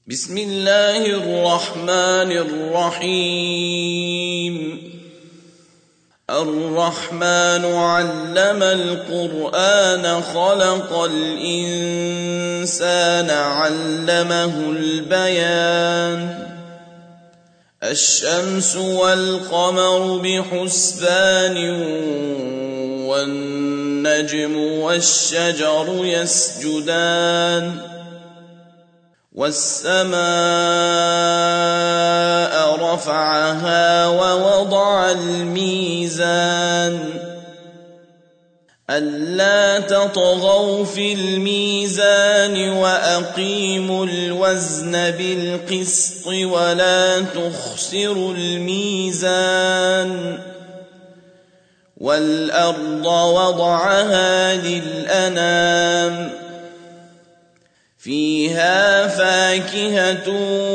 بسم الله الرحمن الرحيم الرحمن علم القرآن خلق الإنسان علمه البيان الشمس والقمر بحسبان والنجم والشجر يسجدان والسماء رفعها ووضع الميزان ألا تطغوا في الميزان وأقيموا الوزن بالقسط ولا تخسروا الميزان والأرض وضعها للأنام فيها فاكهة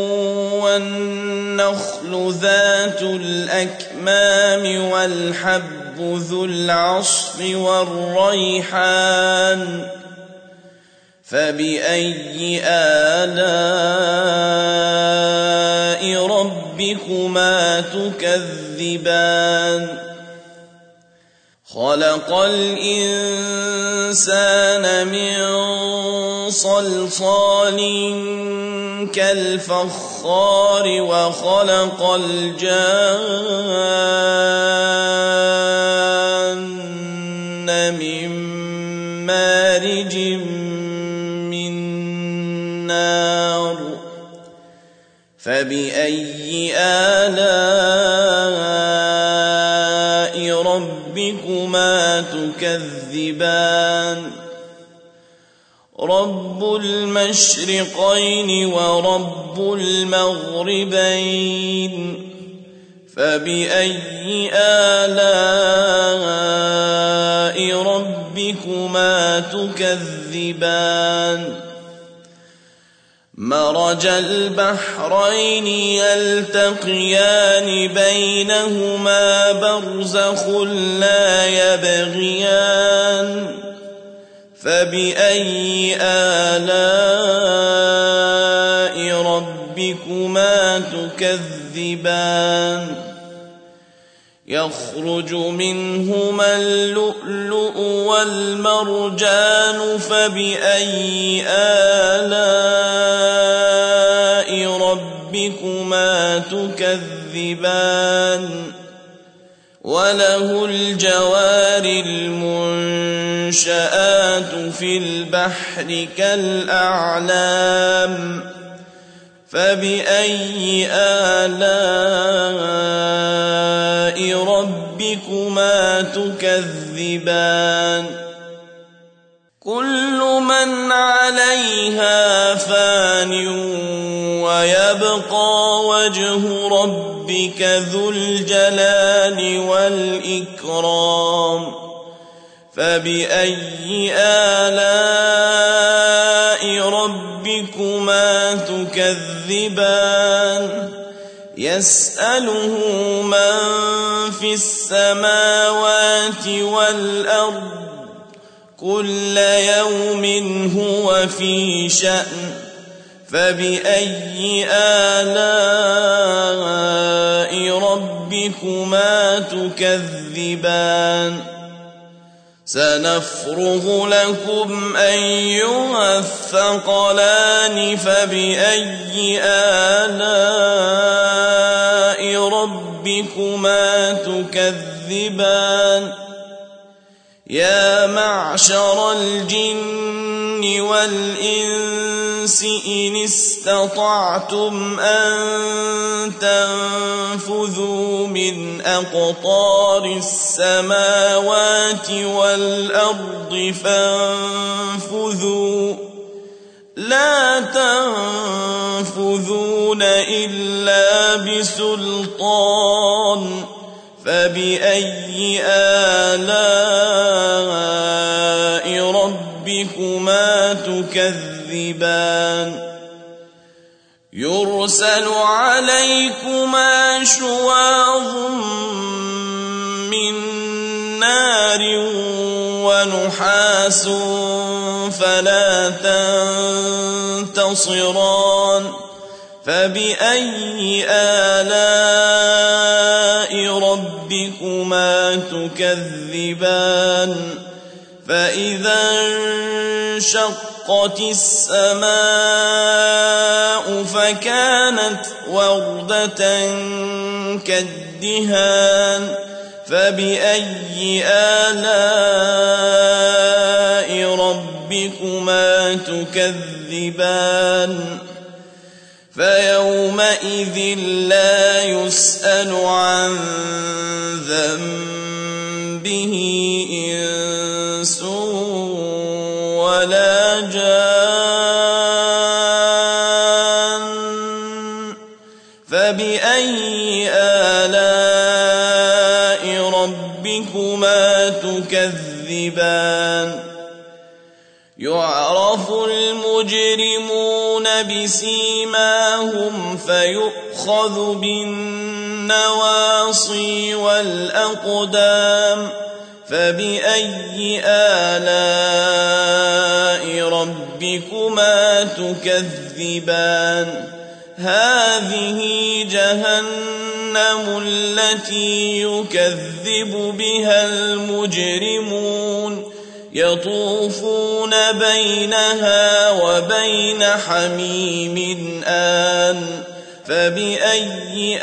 والنخل ذات الأكمام والحب ذو العصف والريحان فبأي آلاء ربكما تكذبان خلق الإنسان من صلصال كالفخار وخلق الجان من مارج من نار فبأي آلاء ربكما تكذبان رب المشرقين ورب المغربين فبأي آلاء ربكما تكذبان مرج البحرين يلتقيان بينهما برزخ لا يبغيان فبأي آلاء ربكما تكذبان يخرج منهما اللؤلؤ والمرجان فبأي آلاء ربكما تكذبان وله الجوار المنشآت في البحر كالأعلام فبأي آلاء ربكما تكذبان كل من عليها فان ويبقى وجه ربك ذو الجلال والإكرام فبأي آلاء ربكما تكذبان يسأله من في السماوات والأرض كل يوم هو في شأن فبأي آلاء ربكما تكذبان سنفرغ لكم أيها الثقلان فبأي آلاء ربكما تكذبان يا معشر الجن والإنس إن استطعتم أن تنفذوا من أقطار السماوات والأرض فانفذوا لا تنفذون إلا بسلطان فبأي آلاء ربكما تكذبان يرسل عليكما شواظ من نار ونحاس فلا تنتصران فبأي آلاء ربكما تكذبان فإذا انشقت السماء فكانت وردة كالدهان فبأي آلاء ربكما تكذبان فيومئذ لا يسأل عن ذنبه إنس ولا جان فبأي آلاء ربكما تكذبان يعرف المجرمون بسيماهم فيؤخذ بالنواصي والأقدام فبأي آلاء ربكما تكذبان هذه جهنم التي يكذب بها المجرمون يطوفون بينها وبين حميم آن فبأي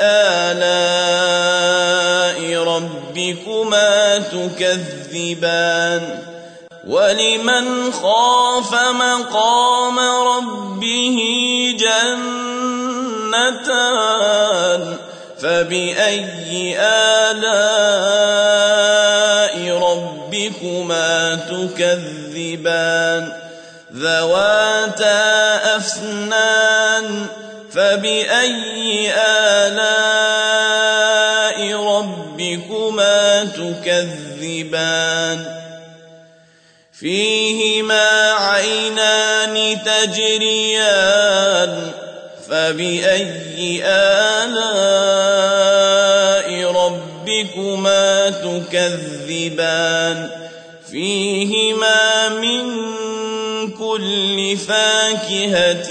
آلاء ربكما تكذبان ولمن خاف مقام ربه جنتان فبأي آلاء ربكما تكذبان ذواتا أفنان فبأي آلاء ربكما تكذبان فيهما عينان تجريان فبأي آلاء ربكما تكذبان فيهما من كل فاكهة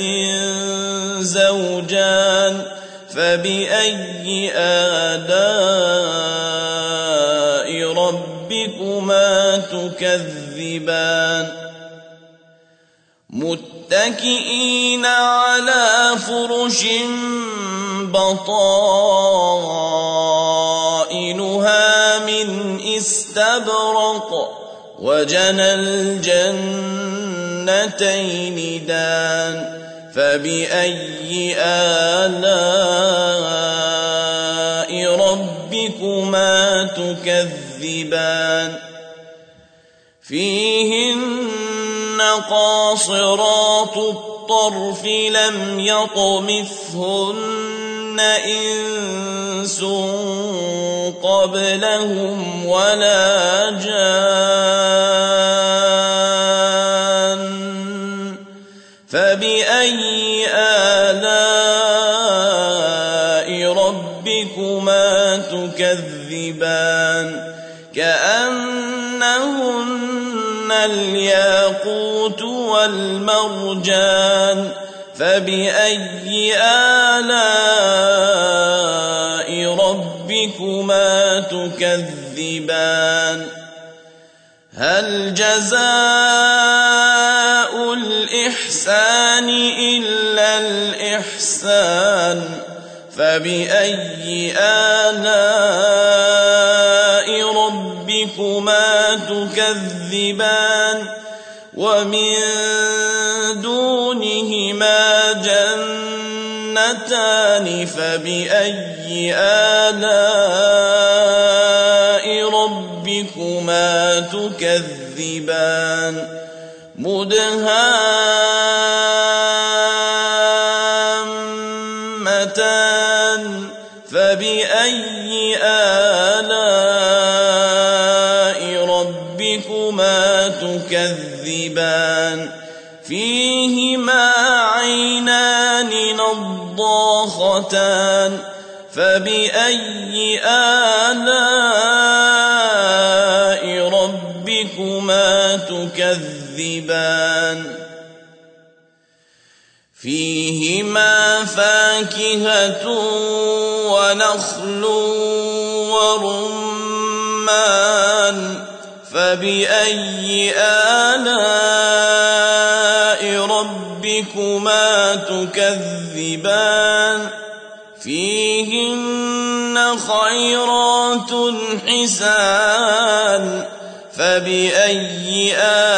زوجان فبأي آلاء ربكما تكذبان متكئين على فرش بطائنها من استبرق وجنى الجنتين دان فبأي آلاء ربكما تكذبان فيهن قاصرات الطرف لم يطمثهن إنس قبلهم ولا جان فبأي آلاء ربكما تكذبان كأنهن الياقوت والمرجان فبأي آلاء ربكما تكذبان هل جزاء الإحسان إلا الإحسان فبأي آلاء ربكما تكذبان ومن دونهما جنتان فبأي آلاء ربكما تكذبان مدهامتان فبأي آلاء ربكما تكذبان فيهما عينان نضاختان فبأي آلاء ربكما تكذبان فيهما فاكهة ونخل ورمان فبأي آلاء ربكما تكذبان فيهن خيرات حسان فبأي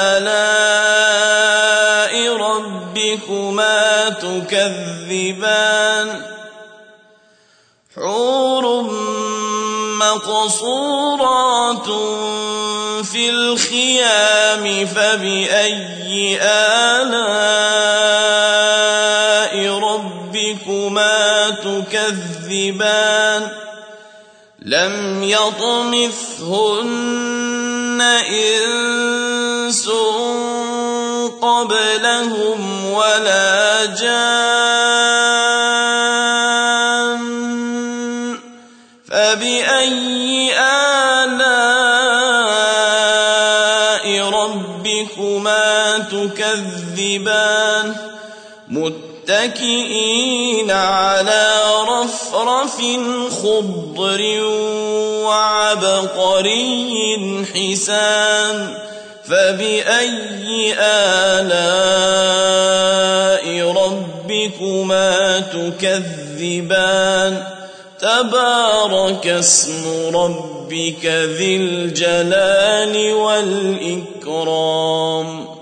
آلاء ربكما تكذبان حور مقصورات في الخيام فبأي آلاء ربكما تكذبان لم يطمثهن إنس قبلهم ولا جان فبأي آلاء ربكما تكذبان متكئين على رفرف خضر وعبقري حسان فبأي آلاء ربكما تكذبان تبارك اسم ربك ذي الجلال والإكرام